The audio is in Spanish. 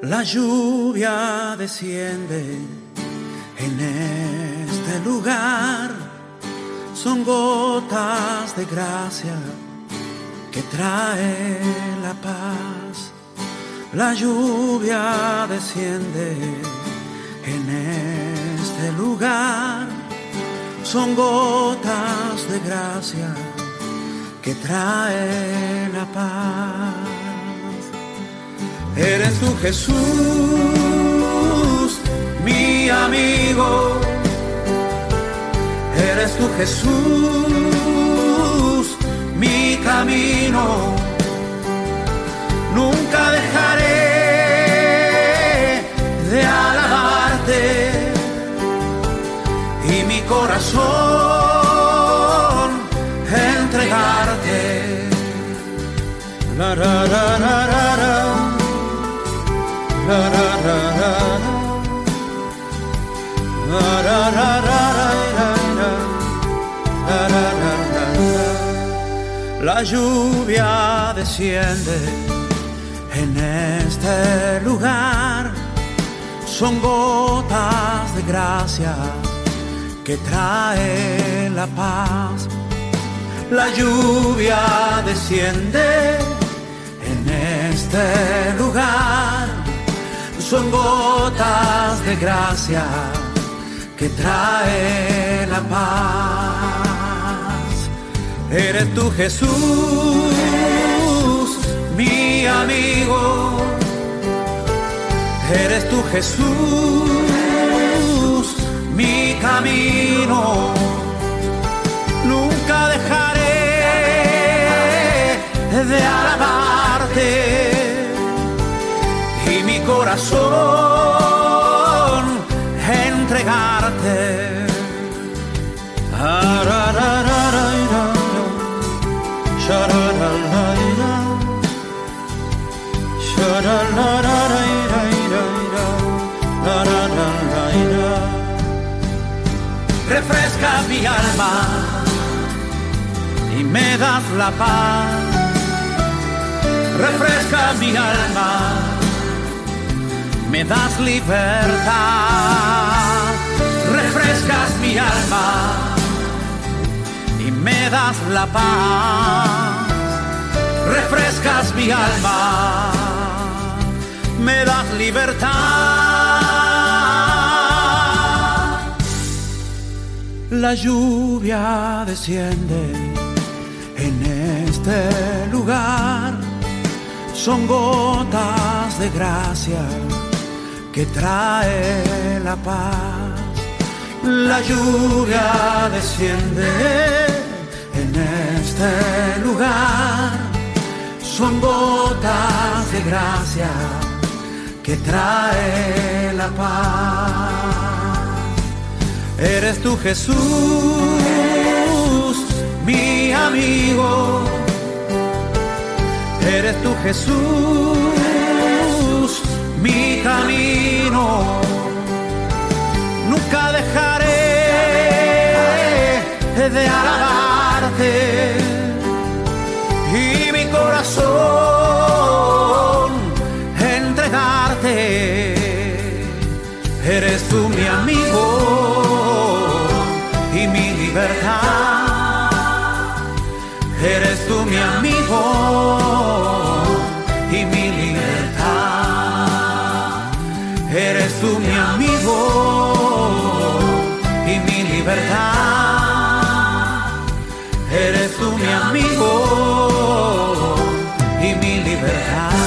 La lluvia desciende en este lugar, son gotas de gracia que trae la paz. La lluvia desciende en este lugar, son gotas de gracia que trae la paz. Eres tú, Jesús, mi amigo. Eres tú, Jesús, mi camino. Nunca dejaré de alabarte y mi corazón entregarte. La ra ra ra ra ra. La ra ra ra ra. La ra ra ra ra ra. La ra ra ra ra. La lluvia desciende en este lugar, son gotas de gracia que trae la paz. La lluvia desciende en este lugar, son gotas de gracia que trae la paz. Eres tú, Jesús, mi amigo. Eres tú, Jesús, mi camino. Nunca dejaré de alabarte y mi corazón entregarte. Refrescas mi alma y me das la paz. Refrescas mi alma, me das libertad. Refrescas mi alma y me das la paz. Refrescas mi alma, me das libertad. La lluvia desciende en este lugar, son gotas de gracia que trae la paz. La lluvia desciende en este lugar, son gotas de gracia que trae la paz. Eres tú, Jesús, mi amigo. Eres tú, Jesús, mi camino. Nunca dejaré de alabarte y mi corazón entregarte. Eres tú mi amigo y mi libertad. Eres tú mi amigo y mi libertad. Eres tú mi amigo y mi libertad. Eres tú mi amigo y mi libertad.